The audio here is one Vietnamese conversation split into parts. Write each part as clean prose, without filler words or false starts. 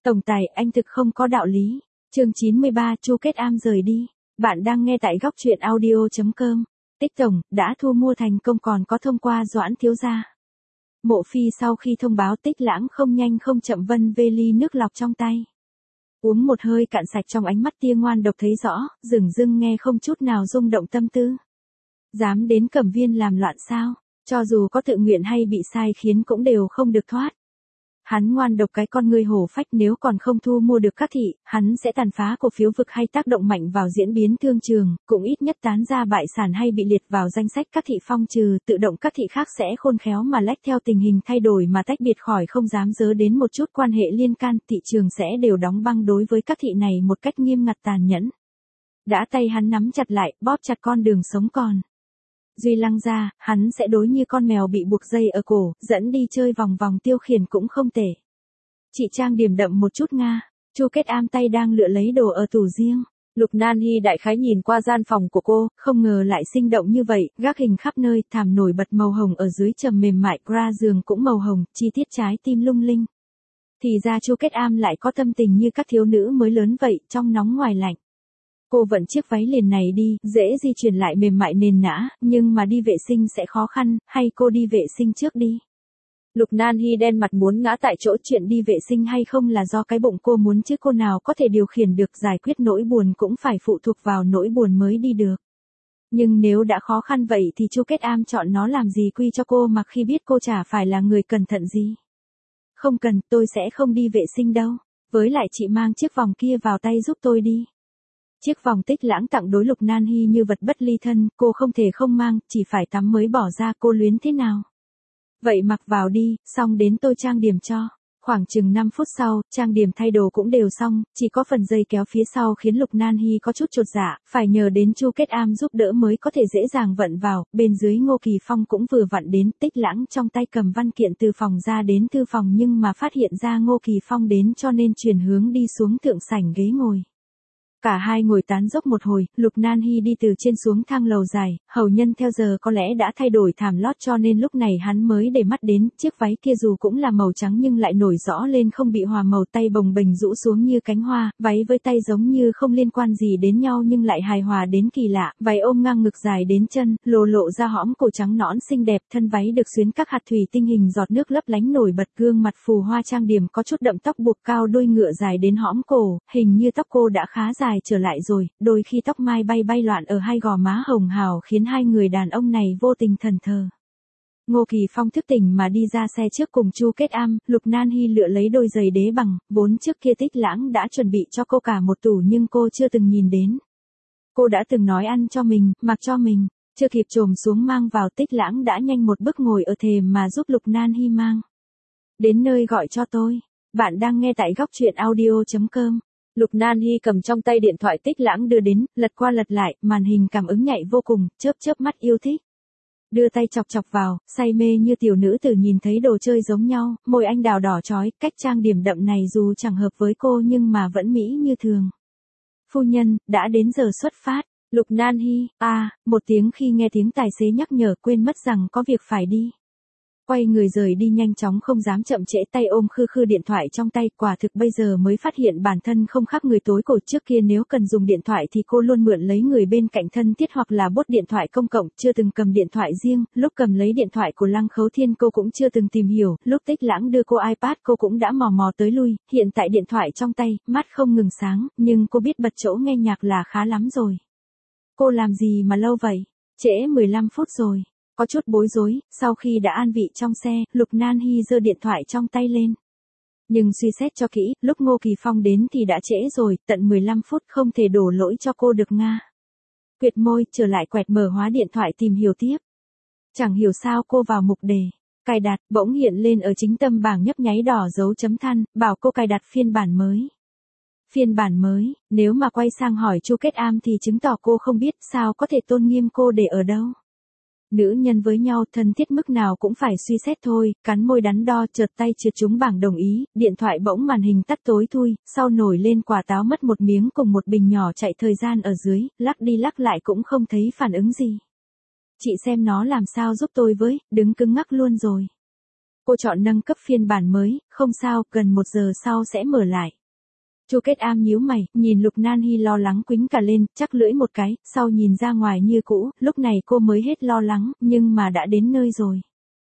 Tổng tài, anh thực không có đạo lý. Chương 93, Chu Kết Am rời đi. Bạn đang nghe tại góc truyện audio.com. Tích tổng, đã thu mua thành công còn có thông qua Doãn thiếu gia. Mộ Phi sau khi thông báo Tích Lãng không nhanh không chậm vân về ly nước lọc trong tay. Uống một hơi cạn sạch, trong ánh mắt tia ngoan độc thấy rõ, dửng dưng nghe không chút nào rung động tâm tư. Dám đến Cẩm Viên làm loạn sao? Cho dù có tự nguyện hay bị sai khiến cũng đều không được thoát. Hắn ngoan độc cái con người hổ phách, nếu còn không thu mua được các thị, hắn sẽ tàn phá cổ phiếu vực hay tác động mạnh vào diễn biến thương trường, cũng ít nhất tán ra bại sản hay bị liệt vào danh sách các thị phong trừ, tự động các thị khác sẽ khôn khéo mà lách theo tình hình thay đổi mà tách biệt khỏi, không dám dớ đến một chút quan hệ liên can, thị trường sẽ đều đóng băng đối với các thị này một cách nghiêm ngặt tàn nhẫn. Đã tay hắn nắm chặt lại, bóp chặt con đường sống còn. Duy Lăng ra, hắn sẽ đối như con mèo bị buộc dây ở cổ, dẫn đi chơi vòng vòng tiêu khiển cũng không tệ. Chị trang điểm đậm một chút Nga. Chu Kết Am tay đang lựa lấy đồ ở tủ riêng. Lục Nan Hi đại khái nhìn qua gian phòng của cô, không ngờ lại sinh động như vậy, gác hình khắp nơi, thảm nổi bật màu hồng ở dưới trầm mềm mại, bra giường cũng màu hồng, chi tiết trái tim lung linh. Thì ra Chu Kết Am lại có tâm tình như các thiếu nữ mới lớn vậy, trong nóng ngoài lạnh. Cô vận chiếc váy liền này đi, dễ di chuyển lại mềm mại nền nã, nhưng mà đi vệ sinh sẽ khó khăn, hay cô đi vệ sinh trước đi. Lục Nan Hi đen mặt muốn ngã tại chỗ, chuyện đi vệ sinh hay không là do cái bụng cô muốn chứ cô nào có thể điều khiển được, giải quyết nỗi buồn cũng phải phụ thuộc vào nỗi buồn mới đi được. Nhưng nếu đã khó khăn vậy thì Chu Kết Am chọn nó làm gì quy cho cô, mặc khi biết cô chả phải là người cẩn thận gì. Không cần, tôi sẽ không đi vệ sinh đâu. Với lại chị mang chiếc vòng kia vào tay giúp tôi đi. Chiếc vòng Tích Lãng tặng đối Lục Nan Hi như vật bất ly thân, cô không thể không mang, chỉ phải tắm mới bỏ ra, cô luyến thế nào. Vậy mặc vào đi, xong đến tôi trang điểm cho. Khoảng chừng 5 phút sau, trang điểm thay đồ cũng đều xong, chỉ có phần dây kéo phía sau khiến Lục Nan Hi có chút chột dạ, phải nhờ đến Chu Kết Am giúp đỡ mới có thể dễ dàng vận vào. Bên dưới Ngô Kỳ Phong cũng vừa vặn đến, Tích Lãng trong tay cầm văn kiện từ phòng ra đến thư phòng, nhưng mà phát hiện ra Ngô Kỳ Phong đến cho nên chuyển hướng đi xuống thượng sảnh ghế ngồi. Cả hai ngồi tán dốc một hồi, Lục Nan Hi đi từ trên xuống thang lầu dài, hầu nhân theo giờ có lẽ đã thay đổi thảm lót cho nên lúc này hắn mới để mắt đến, chiếc váy kia dù cũng là màu trắng nhưng lại nổi rõ lên không bị hòa màu, tay bồng bềnh rũ xuống như cánh hoa, váy với tay giống như không liên quan gì đến nhau nhưng lại hài hòa đến kỳ lạ, váy ôm ngang ngực dài đến chân, lộ ra hõm cổ trắng nõn xinh đẹp, thân váy được xuyến các hạt thủy tinh hình giọt nước lấp lánh nổi bật, gương mặt phù hoa trang điểm, có chút đậm tóc buộc cao đuôi ngựa dài đến hõm cổ, hình như tóc cô đã khá dài trở lại rồi, đôi khi tóc mai bay loạn ở hai gò má hồng hào khiến hai người đàn ông này vô tình thần thờ. Ngô Kỳ Phong thức tỉnh mà đi ra xe trước cùng Chu Kết Am, Lục Nan Hi lựa lấy đôi giày đế bằng, vốn trước kia Tích Lãng đã chuẩn bị cho cô cả một tủ nhưng cô chưa từng nhìn đến. Cô đã từng nói ăn cho mình, mặc cho mình, chưa kịp chồm xuống mang vào, Tích Lãng đã nhanh một bước ngồi ở thềm mà giúp Lục Nan Hi mang. Đến nơi gọi cho tôi. Bạn đang nghe tại góc truyện audio.com. Lục Nan Hi cầm trong tay điện thoại Tích Lãng đưa đến, lật qua lật lại, màn hình cảm ứng nhạy vô cùng, chớp mắt yêu thích. Đưa tay chọc vào, say mê như tiểu nữ tử nhìn thấy đồ chơi giống nhau, môi anh đào đỏ chói, cách trang điểm đậm này dù chẳng hợp với cô nhưng mà vẫn mỹ như thường. Phu nhân, đã đến giờ xuất phát. Lục Nan Hi, một tiếng khi nghe tiếng tài xế nhắc nhở, quên mất rằng có việc phải đi. Quay người rời đi nhanh chóng không dám chậm trễ, tay ôm khư điện thoại trong tay, quả thực bây giờ mới phát hiện bản thân không khác người tối cổ, trước kia nếu cần dùng điện thoại thì cô luôn mượn lấy người bên cạnh thân thiết hoặc là bốt điện thoại công cộng, chưa từng cầm điện thoại riêng, lúc cầm lấy điện thoại của Lăng Khấu Thiên cô cũng chưa từng tìm hiểu, lúc Tích Lãng đưa cô iPad cô cũng đã mò tới lui, hiện tại điện thoại trong tay, mắt không ngừng sáng, nhưng cô biết bật chỗ nghe nhạc là khá lắm rồi. Cô làm gì mà lâu vậy? Trễ 15 phút rồi. Có chút bối rối, sau khi đã an vị trong xe, Lục Nan Hi giơ điện thoại trong tay lên. Nhưng suy xét cho kỹ, lúc Ngô Kỳ Phong đến thì đã trễ rồi, tận 15 phút không thể đổ lỗi cho cô được Nga. Quyệt môi, trở lại quẹt mở hóa điện thoại tìm hiểu tiếp. Chẳng hiểu sao cô vào mục đề. Cài đặt, bỗng hiện lên ở chính tâm bảng nhấp nháy đỏ dấu chấm than, bảo cô cài đặt phiên bản mới. Phiên bản mới, nếu mà quay sang hỏi Chu Kết Am thì chứng tỏ cô không biết, sao có thể tôn nghiêm cô để ở đâu. Nữ nhân với nhau thân thiết mức nào cũng phải suy xét thôi, cắn môi đắn đo, chợt tay trượt trúng bảng đồng ý, điện thoại bỗng màn hình tắt tối thui, sau nổi lên quả táo mất một miếng cùng một bình nhỏ chạy thời gian ở dưới, lắc đi lắc lại cũng không thấy phản ứng gì. Chị xem nó làm sao giúp tôi với, đứng cứng ngắc luôn rồi. Cô chọn nâng cấp phiên bản mới, không sao, gần 1 giờ sau sẽ mở lại. Chu Kết Am nhíu mày, nhìn Lục Nan Hi lo lắng quĩnh cả lên, chắc lưỡi một cái, sau nhìn ra ngoài như cũ, lúc này cô mới hết lo lắng, nhưng mà đã đến nơi rồi.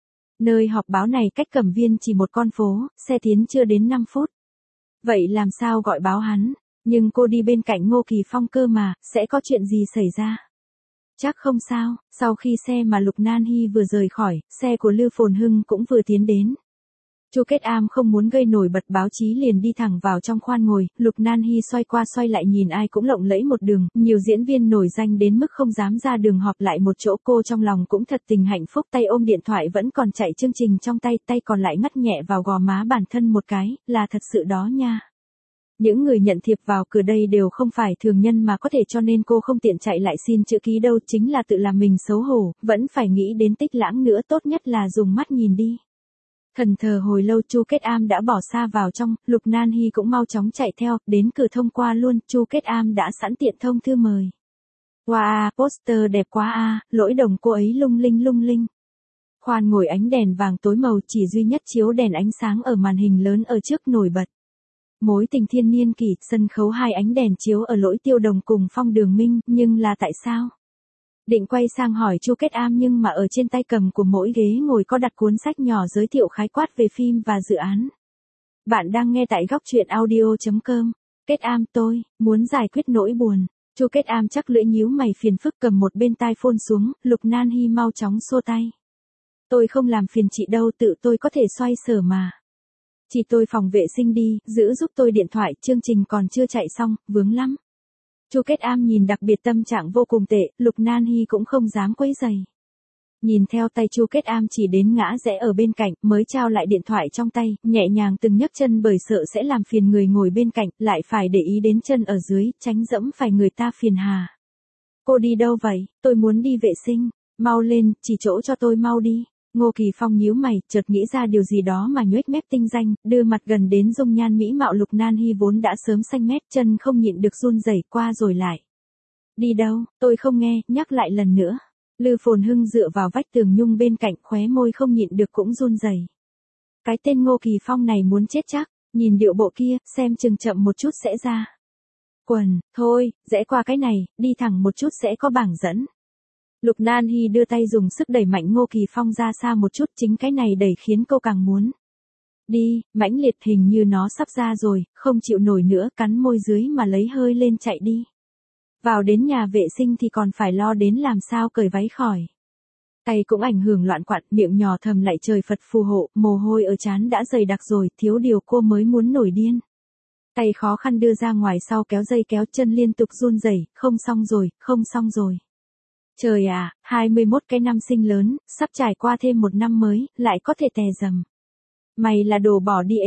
Nơi họp báo này cách Cẩm Viên chỉ một con phố, xe tiến chưa đến 5 phút. Vậy làm sao gọi báo hắn? Nhưng cô đi bên cạnh Ngô Kỳ Phong cơ mà, sẽ có chuyện gì xảy ra? Chắc không sao, sau khi xe mà Lục Nan Hi vừa rời khỏi, xe của Lư Phồn Hưng cũng vừa tiến đến. Chu Kết Am không muốn gây nổi bật báo chí liền đi thẳng vào trong khoan ngồi, Lục Nan Hi xoay qua xoay lại nhìn ai cũng lộng lẫy một đường, nhiều diễn viên nổi danh đến mức không dám ra đường họp lại một chỗ, cô trong lòng cũng thật tình hạnh phúc, tay ôm điện thoại vẫn còn chạy chương trình trong tay, tay còn lại ngắt nhẹ vào gò má bản thân một cái, là thật sự đó nha. Những người nhận thiệp vào cửa đây đều không phải thường nhân mà có thể, cho nên cô không tiện chạy lại xin chữ ký đâu, chính là tự làm mình xấu hổ, vẫn phải nghĩ đến Tích Lãng nữa, tốt nhất là dùng mắt nhìn đi. Thần thờ hồi lâu Chu Kết Am đã bỏ xa vào trong, Lục Nan Hi cũng mau chóng chạy theo, đến cửa thông qua luôn, Chu Kết Am đã sẵn tiện thông thư mời. Wow, poster đẹp quá a, lỗi đồng cô ấy lung linh lung linh. Khoan ngồi ánh đèn vàng tối màu, chỉ duy nhất chiếu đèn ánh sáng ở màn hình lớn ở trước nổi bật. Mối tình thiên niên kỷ, sân khấu 2 ánh đèn chiếu ở Lỗi Tiêu Đồng cùng Phong Đường Minh, nhưng là tại sao? Định quay sang hỏi Chu Kết Am nhưng mà ở trên tay cầm của mỗi ghế ngồi có đặt cuốn sách nhỏ giới thiệu khái quát về phim và dự án. Bạn đang nghe tại góc truyện audio.com. Kết Am, tôi muốn giải quyết nỗi buồn. Chu Kết Am chắc lưỡi nhíu mày phiền phức cầm một bên tai phone xuống, Lục Nan Hi mau chóng xua tay. Tôi không làm phiền chị đâu, tự tôi có thể xoay sở mà. Chị tôi phòng vệ sinh đi, giữ giúp tôi điện thoại, chương trình còn chưa chạy xong, vướng lắm. Chu Kết Am nhìn đặc biệt tâm trạng vô cùng tệ, Lục Nan Hi cũng không dám quấy rầy. Nhìn theo tay Chu Kết Am chỉ đến ngã rẽ ở bên cạnh, mới trao lại điện thoại trong tay, nhẹ nhàng từng nhấc chân bởi sợ sẽ làm phiền người ngồi bên cạnh, lại phải để ý đến chân ở dưới, tránh dẫm phải người ta phiền hà. Cô đi đâu vậy? Tôi muốn đi vệ sinh. Mau lên, chỉ chỗ cho tôi mau đi. Ngô Kỳ Phong nhíu mày, chợt nghĩ ra điều gì đó mà nhoếch mép tinh danh, đưa mặt gần đến dung nhan mỹ mạo Lục Nan Hi vốn đã sớm xanh mét, chân không nhịn được run rẩy qua rồi lại. Đi đâu? Tôi không nghe, nhắc lại lần nữa. Lư Phồn Hưng dựa vào vách tường nhung bên cạnh, khóe môi không nhịn được cũng run rẩy. Cái tên Ngô Kỳ Phong này muốn chết chắc, nhìn điệu bộ kia, xem chừng chậm một chút sẽ ra. Quần, thôi, rẽ qua cái này, đi thẳng một chút sẽ có bảng dẫn. Lục Nan Hi đưa tay dùng sức đẩy mạnh Ngô Kỳ Phong ra xa một chút, chính cái này đẩy khiến cô càng muốn. Đi, mãnh liệt, hình như nó sắp ra rồi, không chịu nổi nữa, cắn môi dưới mà lấy hơi lên chạy đi. Vào đến nhà vệ sinh thì còn phải lo đến làm sao cởi váy khỏi. Tay cũng ảnh hưởng loạn quặn, miệng nhỏ thầm lại trời Phật phù hộ, mồ hôi ở trán đã dày đặc rồi, thiếu điều cô mới muốn nổi điên. Tay khó khăn đưa ra ngoài sau kéo dây kéo, chân liên tục run rẩy, không xong rồi, không xong rồi. Trời à, 21 cái năm sinh lớn, sắp trải qua thêm một năm mới, lại có thể tè dầm. Mày là đồ bỏ đi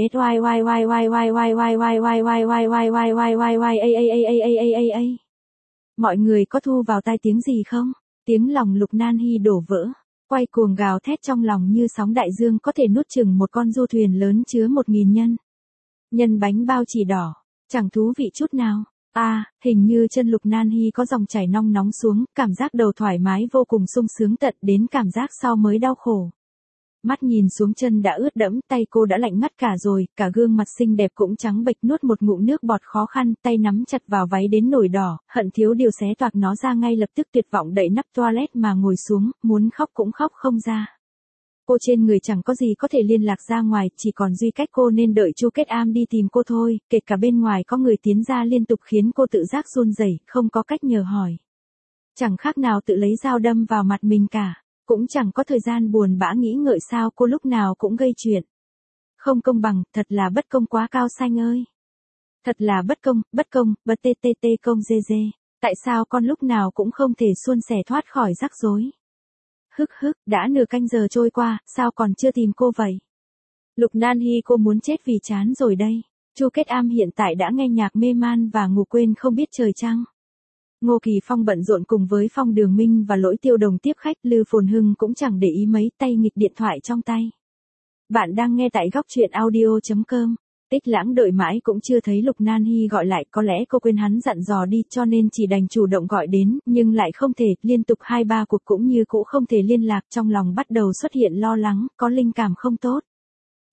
Mọi người có thu vào tai tiếng gì không? Tiếng lòng Lục Nan Hi đổ vỡ, quay cuồng gào thét trong lòng như sóng đại dương có thể nuốt chửng một con du thuyền lớn chứa 1000 nhân. Nhân bánh bao chỉ đỏ, chẳng thú vị chút nào. Hình như chân Lục Nan Hi có dòng chảy nong nóng xuống, cảm giác đầu thoải mái vô cùng sung sướng tận đến cảm giác sau mới đau khổ. Mắt nhìn xuống chân đã ướt đẫm, tay cô đã lạnh ngắt cả rồi, cả gương mặt xinh đẹp cũng trắng bệch, nuốt một ngụm nước bọt khó khăn, tay nắm chặt vào váy đến nổi đỏ, hận thiếu điều xé toạc nó ra ngay lập tức, tuyệt vọng đậy nắp toilet mà ngồi xuống, muốn khóc cũng khóc không ra. Cô trên người chẳng có gì có thể liên lạc ra ngoài, chỉ còn duy cách cô nên đợi Chu Kết Am đi tìm cô thôi, kể cả bên ngoài có người tiến ra liên tục khiến cô tự giác run rẩy, không có cách nhờ hỏi. Chẳng khác nào tự lấy dao đâm vào mặt mình cả, cũng chẳng có thời gian buồn bã nghĩ ngợi sao cô lúc nào cũng gây chuyện. Không công bằng, thật là bất công quá Cao Xanh ơi. Thật là bất công, công dê. Tại sao con lúc nào cũng không thể suôn sẻ thoát khỏi rắc rối? Đã nửa canh giờ trôi qua, sao còn chưa tìm cô vậy? Lục Nan Hi, cô muốn chết vì chán rồi đây. Chu Kết Am hiện tại đã nghe nhạc mê man và ngủ quên không biết trời trăng. Ngô Kỳ Phong bận rộn cùng với Phong Đường Minh và Lỗi Tiêu Đồng tiếp khách, Lư Phồn Hưng cũng chẳng để ý mấy, tay nghịch điện thoại trong tay. Bạn đang nghe tại góc truyện audio.com. Tích Lãng đợi mãi cũng chưa thấy Lục Nan Hi gọi lại, có lẽ cô quên hắn dặn dò đi cho nên chỉ đành chủ động gọi đến, nhưng lại không thể, liên tục 2-3 cuộc cũng như cũ không thể liên lạc, trong lòng bắt đầu xuất hiện lo lắng, có linh cảm không tốt.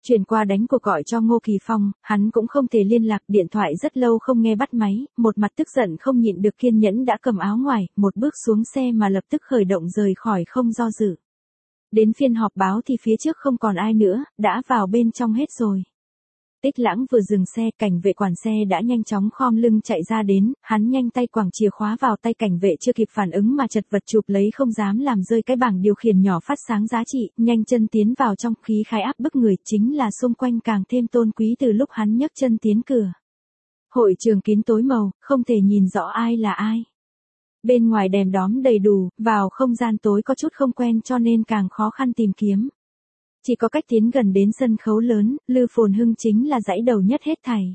Chuyển qua đánh cuộc gọi cho Ngô Kỳ Phong, hắn cũng không thể liên lạc, điện thoại rất lâu không nghe bắt máy, một mặt tức giận không nhịn được kiên nhẫn đã cầm áo ngoài, một bước xuống xe mà lập tức khởi động rời khỏi không do dự. Đến phiên họp báo thì phía trước không còn ai nữa, đã vào bên trong hết rồi. Tích Lãng vừa dừng xe, cảnh vệ quản xe đã nhanh chóng khom lưng chạy ra đến, hắn nhanh tay quẳng chìa khóa vào tay cảnh vệ chưa kịp phản ứng mà chật vật chụp lấy không dám làm rơi cái bảng điều khiển nhỏ phát sáng giá trị, nhanh chân tiến vào trong, khí khái áp bức người, chính là xung quanh càng thêm tôn quý từ lúc hắn nhấc chân tiến cửa. Hội trường kín tối màu, không thể nhìn rõ ai là ai. Bên ngoài đèn đóm đầy đủ, vào không gian tối có chút không quen cho nên càng khó khăn tìm kiếm. Chỉ có cách tiến gần đến sân khấu lớn, Lư Phồn Hưng chính là dãy đầu nhất hết thảy.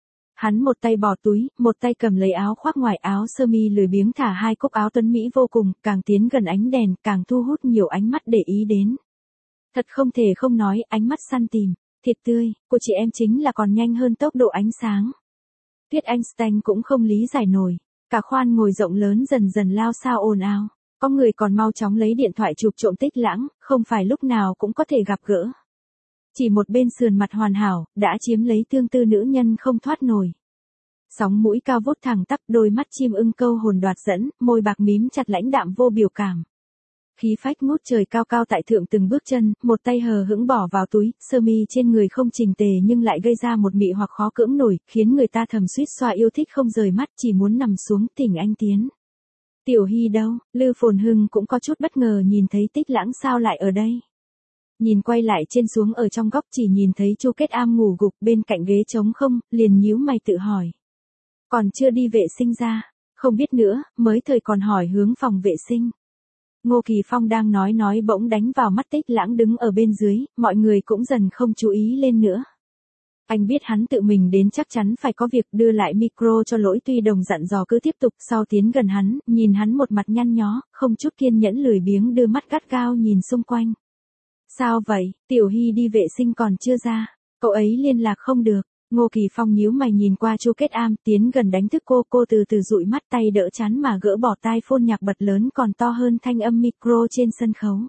Hắn một tay bỏ túi, một tay cầm lấy áo khoác ngoài, áo sơ mi lười biếng thả hai cúc áo tuấn mỹ vô cùng, càng tiến gần ánh đèn, càng thu hút nhiều ánh mắt để ý đến. Thật không thể không nói, ánh mắt săn tìm, thịt tươi, của chị em chính là còn nhanh hơn tốc độ ánh sáng. Tiết Einstein cũng không lý giải nổi, cả khoan ngồi rộng lớn dần dần lao sao ồn ào. Có người còn mau chóng lấy điện thoại chụp trộm Tích Lãng, không phải lúc nào cũng có thể gặp gỡ. Chỉ một bên sườn mặt hoàn hảo, đã chiếm lấy tương tư nữ nhân không thoát nổi. Sóng mũi cao vút thẳng tắp, đôi mắt chim ưng câu hồn đoạt dẫn, môi bạc mím chặt lãnh đạm vô biểu cảm. Khí phách ngút trời cao cao tại thượng từng bước chân, một tay hờ hững bỏ vào túi, sơ mi trên người không chỉnh tề nhưng lại gây ra một mị hoặc khó cưỡng nổi, khiến người ta thầm suýt xoa yêu thích không rời mắt, chỉ muốn nằm xuống thỉnh anh tiến. Tiểu Hy đâu? Lư Phồn Hưng cũng có chút bất ngờ nhìn thấy Tích Lãng sao lại ở đây. Nhìn quay lại trên xuống ở trong góc chỉ nhìn thấy Chu Kết Am ngủ gục bên cạnh ghế trống không, liền nhíu mày tự hỏi. Còn chưa đi vệ sinh ra, không biết nữa, mới thời còn hỏi hướng phòng vệ sinh. Ngô Kỳ Phong đang nói bỗng đánh vào mắt Tích Lãng đứng ở bên dưới, mọi người cũng dần không chú ý lên nữa. Anh biết hắn tự mình đến chắc chắn phải có việc, đưa lại micro cho Lỗi Tuy Đồng dặn dò cứ tiếp tục, sau tiến gần hắn, nhìn hắn một mặt nhăn nhó, không chút kiên nhẫn lười biếng đưa mắt gắt gao nhìn xung quanh. Sao vậy, Tiểu Hy đi vệ sinh còn chưa ra, cậu ấy liên lạc không được. Ngô Kỳ Phong nhíu mày nhìn qua Chu Kết Am, tiến gần đánh thức cô từ từ dụi mắt, tay đỡ chán mà gỡ bỏ tai phone nhạc bật lớn còn to hơn thanh âm micro trên sân khấu.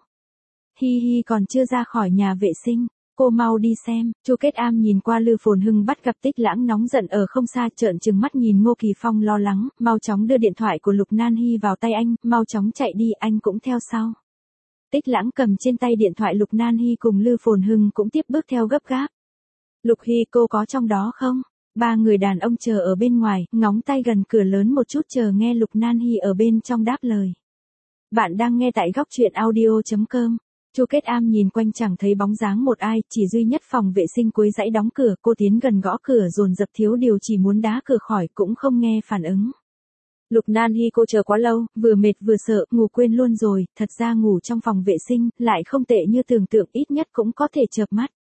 Hi còn chưa ra khỏi nhà vệ sinh. Cô mau đi xem. Chu Kết Am nhìn qua Lư Phồn Hưng bắt gặp Tích Lãng nóng giận ở không xa, trợn trừng mắt nhìn Ngô Kỳ Phong lo lắng, mau chóng đưa điện thoại của Lục Nan Hi vào tay anh, mau chóng chạy đi, anh cũng theo sau. Tích Lãng cầm trên tay điện thoại Lục Nan Hi cùng Lư Phồn Hưng cũng tiếp bước theo gấp gáp. Lục Hi cô có trong đó không? Ba người đàn ông chờ ở bên ngoài, ngóng tay gần cửa lớn một chút chờ nghe Lục Nan Hi ở bên trong đáp lời. Bạn đang nghe tại góc truyện audio.com. Chu Kết Am nhìn quanh chẳng thấy bóng dáng một ai, chỉ duy nhất phòng vệ sinh cuối dãy đóng cửa, cô tiến gần gõ cửa dồn dập thiếu điều chỉ muốn đá cửa khỏi cũng không nghe phản ứng. Lục Nan Hi cô chờ quá lâu, vừa mệt vừa sợ, ngủ quên luôn rồi, thật ra ngủ trong phòng vệ sinh, lại không tệ như tưởng tượng, ít nhất cũng có thể chợp mắt.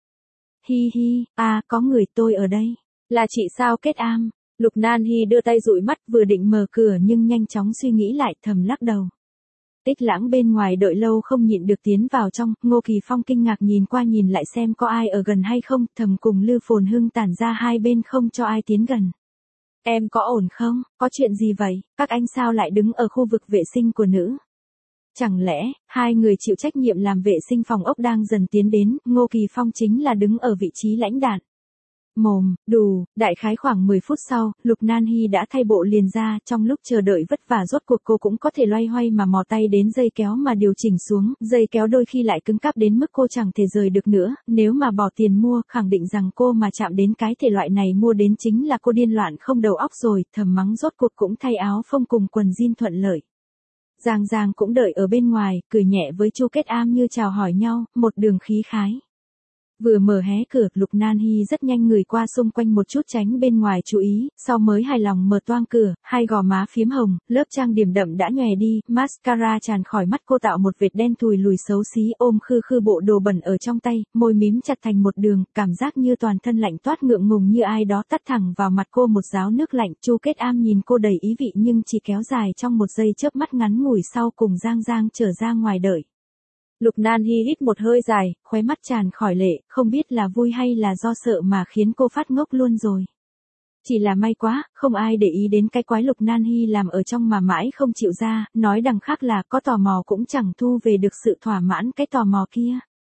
Hi, có người, tôi ở đây. Là chị sao Kết Am? Lục Nan Hi đưa tay dụi mắt vừa định mở cửa nhưng nhanh chóng suy nghĩ lại thầm lắc đầu. Tích Lãng bên ngoài đợi lâu không nhịn được tiến vào trong, Ngô Kỳ Phong kinh ngạc nhìn qua nhìn lại xem có ai ở gần hay không, thầm cùng Lư Phồn Hưng tản ra hai bên không cho ai tiến gần. Em có ổn không? Có chuyện gì vậy? Các anh sao lại đứng ở khu vực vệ sinh của nữ? Chẳng lẽ, hai người chịu trách nhiệm làm vệ sinh phòng ốc đang dần tiến đến, Ngô Kỳ Phong chính là đứng ở vị trí lãnh đạn. Mồm, đủ, đại khái khoảng 10 phút sau, Lục Nan Hi đã thay bộ liền ra, trong lúc chờ đợi vất vả rốt cuộc cô cũng có thể loay hoay mà mò tay đến dây kéo mà điều chỉnh xuống, dây kéo đôi khi lại cứng cáp đến mức cô chẳng thể rời được nữa, nếu mà bỏ tiền mua, khẳng định rằng cô mà chạm đến cái thể loại này mua đến chính là cô điên loạn không đầu óc rồi, thầm mắng rốt cuộc cũng thay áo phông cùng quần jean thuận lợi. Giang cũng đợi ở bên ngoài, cười nhẹ với Chu Kết Am như chào hỏi nhau, một đường khí khái. Vừa mở hé cửa, Lục Nan Hi rất nhanh người qua xung quanh một chút tránh bên ngoài chú ý, sau mới hài lòng mở toang cửa, hai gò má phím hồng, lớp trang điểm đậm đã nhòe đi, mascara tràn khỏi mắt cô tạo một vệt đen thùi lùi xấu xí, ôm khư bộ đồ bẩn ở trong tay, môi mím chặt thành một đường, cảm giác như toàn thân lạnh toát ngượng ngùng như ai đó tắt thẳng vào mặt cô một gáo nước lạnh. Chu Kết Am nhìn cô đầy ý vị nhưng chỉ kéo dài trong một giây chớp mắt ngắn ngủi, sau cùng Giang trở ra ngoài đợi. Lục Nan Hi hít một hơi dài, khóe mắt tràn khỏi lệ, không biết là vui hay là do sợ mà khiến cô phát ngốc luôn rồi. Chỉ là may quá, không ai để ý đến cái quái Lục Nan Hi làm ở trong mà mãi không chịu ra, nói đằng khác là có tò mò cũng chẳng thu về được sự thỏa mãn cái tò mò kia.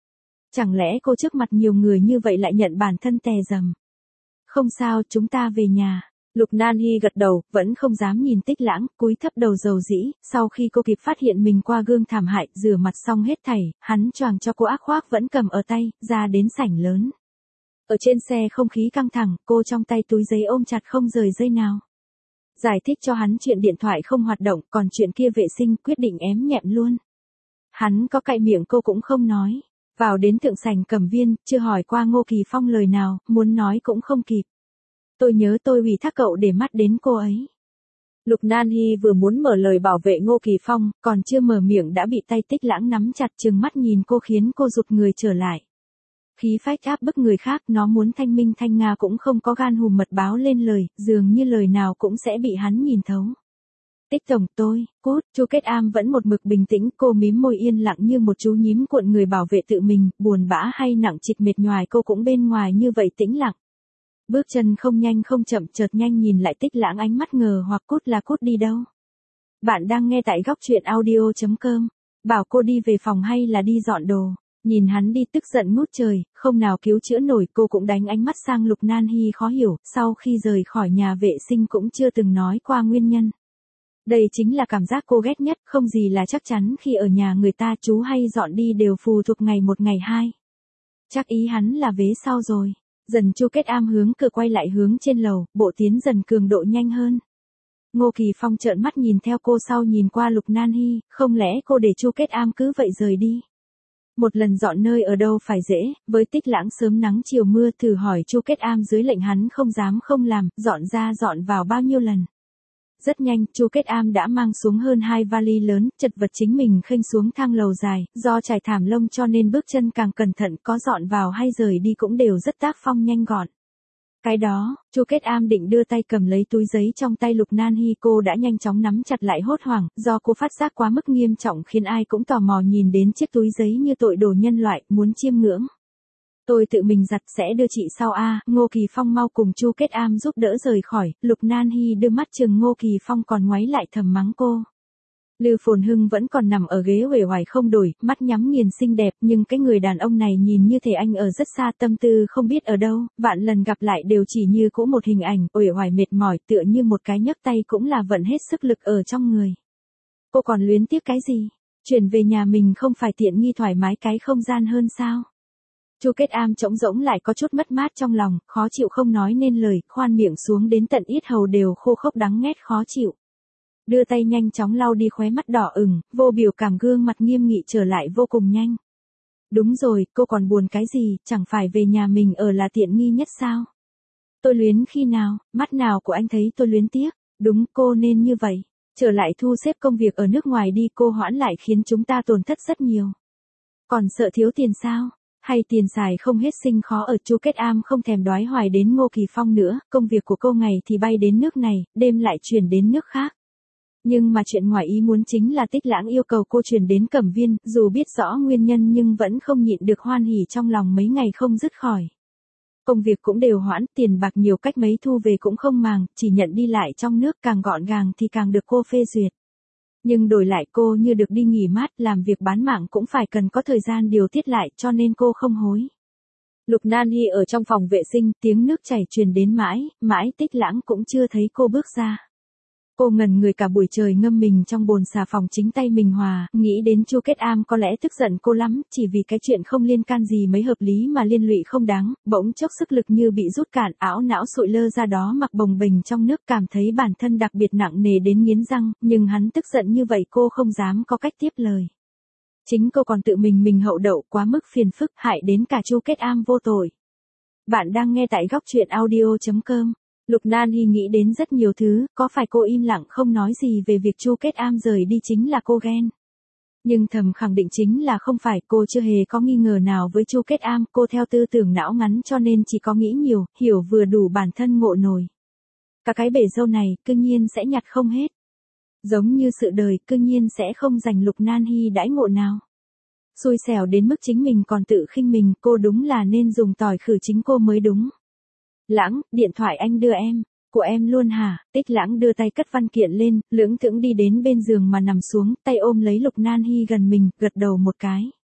Chẳng lẽ cô trước mặt nhiều người như vậy lại nhận bản thân tè dầm? Không sao, chúng ta về nhà. Lục Nan Hy gật đầu, vẫn không dám nhìn Tích Lãng, cúi thấp đầu dầu dĩ, sau khi cô kịp phát hiện mình qua gương thảm hại, rửa mặt xong hết thảy, hắn choàng cho cô áo khoác vẫn cầm ở tay, ra đến sảnh lớn. Ở trên xe không khí căng thẳng, cô trong tay túi giấy ôm chặt không rời giây nào. Giải thích cho hắn chuyện điện thoại không hoạt động, còn chuyện kia vệ sinh quyết định ém nhẹm luôn. Hắn có cạy miệng cô cũng không nói. Vào đến thượng sảnh Cẩm Viên, chưa hỏi qua Ngô Kỳ Phong lời nào, muốn nói cũng không kịp. Tôi nhớ tôi ủy thác cậu để mắt đến cô ấy. Lục Nan Hy vừa muốn mở lời bảo vệ Ngô Kỳ Phong, còn chưa mở miệng đã bị tay Tích Lãng nắm chặt trừng mắt nhìn cô khiến cô rụt người trở lại. Khí phách áp bức người khác, nó muốn thanh minh thanh nga cũng không có gan hùm mật báo lên lời, dường như lời nào cũng sẽ bị hắn nhìn thấu. Tích tổng tôi, cút, Chu Kết Am vẫn một mực bình tĩnh, cô mím môi yên lặng như một chú nhím cuộn người bảo vệ tự mình, buồn bã hay nặng trịch mệt nhoài cô cũng bên ngoài như vậy tĩnh lặng. Bước chân không nhanh không chậm chợt nhanh nhìn lại Tích Lãng ánh mắt ngờ hoặc cút đi đâu. Bạn đang nghe tại góc truyện audio.com, bảo cô đi về phòng hay là đi dọn đồ. Nhìn hắn đi tức giận ngút trời, không nào cứu chữa nổi cô cũng đánh ánh mắt sang Lục Nan Hy khó hiểu, sau khi rời khỏi nhà vệ sinh cũng chưa từng nói qua nguyên nhân. Đây chính là cảm giác cô ghét nhất, không gì là chắc chắn khi ở nhà người ta chú hay dọn đi đều phù thuộc ngày một ngày hai. Chắc ý hắn là vế sau rồi. Dần Chu Kết Am hướng cửa quay lại hướng trên lầu, bộ tiến dần cường độ nhanh hơn. Ngô Kỳ Phong trợn mắt nhìn theo cô sau nhìn qua Lục Nan Hy, không lẽ cô để Chu Kết Am cứ vậy rời đi. Một lần dọn nơi ở đâu phải dễ, với Tích Lãng sớm nắng chiều mưa thử hỏi Chu Kết Am dưới lệnh hắn không dám không làm, dọn ra dọn vào bao nhiêu lần. Rất nhanh, Chu Kết Am đã mang xuống hơn 2 vali lớn, chật vật chính mình khênh xuống thang lầu dài, do trải thảm lông cho nên bước chân càng cẩn thận, có dọn vào hay rời đi cũng đều rất tác phong nhanh gọn. Cái đó, Chu Kết Am định đưa tay cầm lấy túi giấy trong tay Lục Nan Hy, cô đã nhanh chóng nắm chặt lại hốt hoảng, do cô phát giác quá mức nghiêm trọng khiến ai cũng tò mò nhìn đến chiếc túi giấy như tội đồ nhân loại, muốn chiêm ngưỡng. Tôi tự mình giặt sẽ đưa chị sau a. Ngô Kỳ Phong mau cùng Chu Kết Am giúp đỡ rời khỏi, Lục Nan Hy đưa mắt chừng Ngô Kỳ Phong còn ngoáy lại thầm mắng cô. Lư Phồn Hưng vẫn còn nằm ở ghế uể oải không đổi, mắt nhắm nghiền xinh đẹp, nhưng cái người đàn ông này nhìn như thể anh ở rất xa, tâm tư không biết ở đâu, vạn lần gặp lại đều chỉ như cũ một hình ảnh, uể oải mệt mỏi, tựa như một cái nhấc tay cũng là vận hết sức lực ở trong người. Cô còn luyến tiếc cái gì? Chuyển về nhà mình không phải tiện nghi thoải mái cái không gian hơn sao? Chu Kết Am trống rỗng lại có chút mất mát trong lòng, khó chịu không nói nên lời, khoan miệng xuống đến tận yết hầu đều khô khốc đắng nghét khó chịu. Đưa tay nhanh chóng lau đi khóe mắt đỏ ửng, vô biểu cảm gương mặt nghiêm nghị trở lại vô cùng nhanh. Đúng rồi, cô còn buồn cái gì, chẳng phải về nhà mình ở là tiện nghi nhất sao? Tôi luyến khi nào, mắt nào của anh thấy tôi luyến tiếc, đúng cô nên như vậy. Trở lại thu xếp công việc ở nước ngoài đi, cô hoãn lại khiến chúng ta tổn thất rất nhiều. Còn sợ thiếu tiền sao? Hay tiền xài không hết sinh khó ở. Chu Kết Am không thèm đoái hoài đến Ngô Kỳ Phong nữa, công việc của cô ngày thì bay đến nước này, đêm lại chuyển đến nước khác. Nhưng mà chuyện ngoài ý muốn chính là Tích Lãng yêu cầu cô chuyển đến Cẩm Viên, dù biết rõ nguyên nhân nhưng vẫn không nhịn được hoan hỉ trong lòng mấy ngày không dứt khỏi. Công việc cũng đều hoãn, tiền bạc nhiều cách mấy thu về cũng không màng, chỉ nhận đi lại trong nước, càng gọn gàng thì càng được cô phê duyệt. Nhưng đổi lại cô như được đi nghỉ mát, làm việc bán mạng cũng phải cần có thời gian điều tiết lại, cho nên cô không hối. Lục Nan Hy ở trong phòng vệ sinh, tiếng nước chảy truyền đến mãi Tích Lãng cũng chưa thấy cô bước ra. Cô ngẩn người cả buổi trời ngâm mình trong bồn xà phòng chính tay mình hòa, nghĩ đến Chu Kết Am có lẽ tức giận cô lắm, chỉ vì cái chuyện không liên can gì mấy hợp lý mà liên lụy không đáng, bỗng chốc sức lực như bị rút cạn, ảo não sụi lơ ra đó mặc bồng bềnh trong nước, cảm thấy bản thân đặc biệt nặng nề đến nghiến răng, nhưng hắn tức giận như vậy cô không dám có cách tiếp lời. Chính cô còn tự mình hậu đậu, quá mức phiền phức, hại đến cả Chu Kết Am vô tội. Bạn đang nghe tại góc truyện audio.com. Lục Nan Hy nghĩ đến rất nhiều thứ, có phải cô im lặng không nói gì về việc Chu Kết Am rời đi chính là cô ghen. Nhưng thầm khẳng định chính là không phải, cô chưa hề có nghi ngờ nào với Chu Kết Am, cô theo tư tưởng não ngắn cho nên chỉ có nghĩ nhiều, hiểu vừa đủ bản thân ngộ nổi. Cả cái bể dâu này, cư nhiên sẽ nhặt không hết. Giống như sự đời, cư nhiên sẽ không dành Lục Nan Hy đãi ngộ nào. Xui xẻo đến mức chính mình còn tự khinh mình, cô đúng là nên dùng tỏi khử chính cô mới đúng. Lãng, điện thoại anh đưa em, của em luôn hả? Tích Lãng đưa tay cất văn kiện lên, lưỡng thững đi đến bên giường mà nằm xuống, tay ôm lấy Lục Nan Hy gần mình, gật đầu một cái.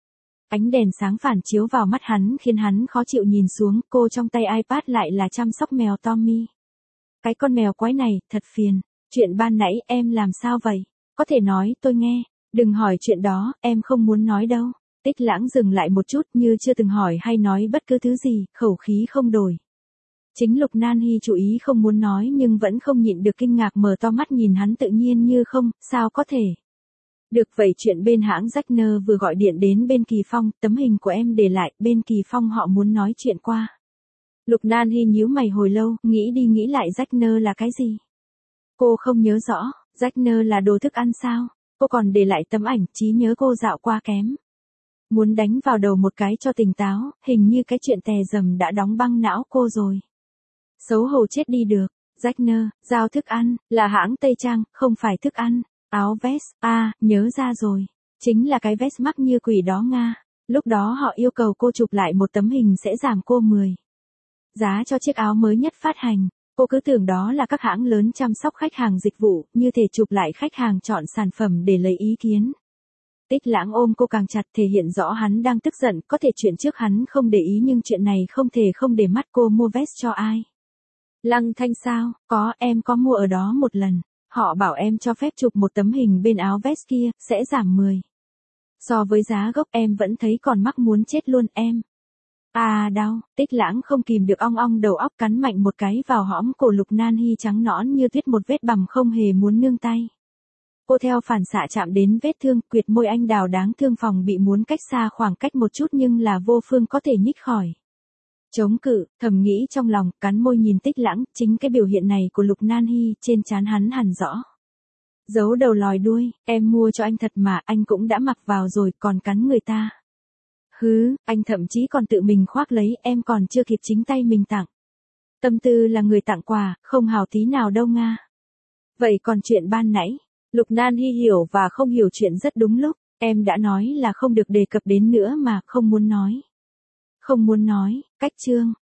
Ánh đèn sáng phản chiếu vào mắt hắn khiến hắn khó chịu nhìn xuống, cô trong tay iPad lại là chăm sóc mèo Tommy. Cái con mèo quái này, thật phiền. Chuyện ban nãy em làm sao vậy? Có thể nói tôi nghe. Đừng hỏi chuyện đó, em không muốn nói đâu. Tích Lãng dừng lại một chút như chưa từng hỏi hay nói bất cứ thứ gì, khẩu khí không đổi. Chính Lục Nan Hy chú ý không muốn nói nhưng vẫn không nhịn được kinh ngạc mở to mắt nhìn hắn tự nhiên như không, sao có thể. Được vậy chuyện bên hãng Jackner vừa gọi điện đến bên Kỳ Phong, tấm hình của em để lại, bên Kỳ Phong họ muốn nói chuyện qua. Lục Nan Hy nhíu mày hồi lâu, nghĩ đi nghĩ lại Jackner là cái gì? Cô không nhớ rõ, Jackner là đồ thức ăn sao? Cô còn để lại tấm ảnh, trí nhớ cô dạo qua kém. Muốn đánh vào đầu một cái cho tỉnh táo, hình như cái chuyện tè dầm đã đóng băng não cô rồi. Xấu hổ chết đi được, Jackner, giao thức ăn, là hãng Tây Trang, không phải thức ăn. Áo vest, nhớ ra rồi. Chính là cái vest mắc như quỷ đó Nga. Lúc đó họ yêu cầu cô chụp lại một tấm hình sẽ giảm cô 10 giá cho chiếc áo mới nhất phát hành. Cô cứ tưởng đó là các hãng lớn chăm sóc khách hàng dịch vụ, như thể chụp lại khách hàng chọn sản phẩm để lấy ý kiến. Tích Lãng ôm cô càng chặt thể hiện rõ hắn đang tức giận, có thể chuyện trước hắn không để ý nhưng chuyện này không thể không để mắt cô mua vest cho ai. Lăng Thanh sao, có em có mua ở đó một lần. Họ bảo em cho phép chụp một tấm hình bên áo vest kia, sẽ giảm 10. So với giá gốc em vẫn thấy còn mắc muốn chết luôn em. Đau, Tích Lãng không kìm được ong ong đầu óc cắn mạnh một cái vào hõm cổ Lục Nan Hy trắng nõn như tuyết một vết bầm không hề muốn nương tay. Cô theo phản xạ chạm đến vết thương, quyệt môi anh đào đáng thương phòng bị muốn cách xa khoảng cách một chút nhưng là vô phương có thể nhích khỏi. Chống cự, thầm nghĩ trong lòng, cắn môi nhìn Tích Lãng, chính cái biểu hiện này của Lục Nan Hy, trên trán hắn hằn rõ. Giấu đầu lòi đuôi, em mua cho anh thật mà, anh cũng đã mặc vào rồi, còn cắn người ta. Hứ, anh thậm chí còn tự mình khoác lấy, em còn chưa kịp chính tay mình tặng. Tâm tư là người tặng quà, không hào tí nào đâu Nga. Vậy còn chuyện ban nãy, Lục Nan Hy hiểu và không hiểu chuyện rất đúng lúc, em đã nói là không được đề cập đến nữa mà, không muốn nói. Không muốn nói, cách chương.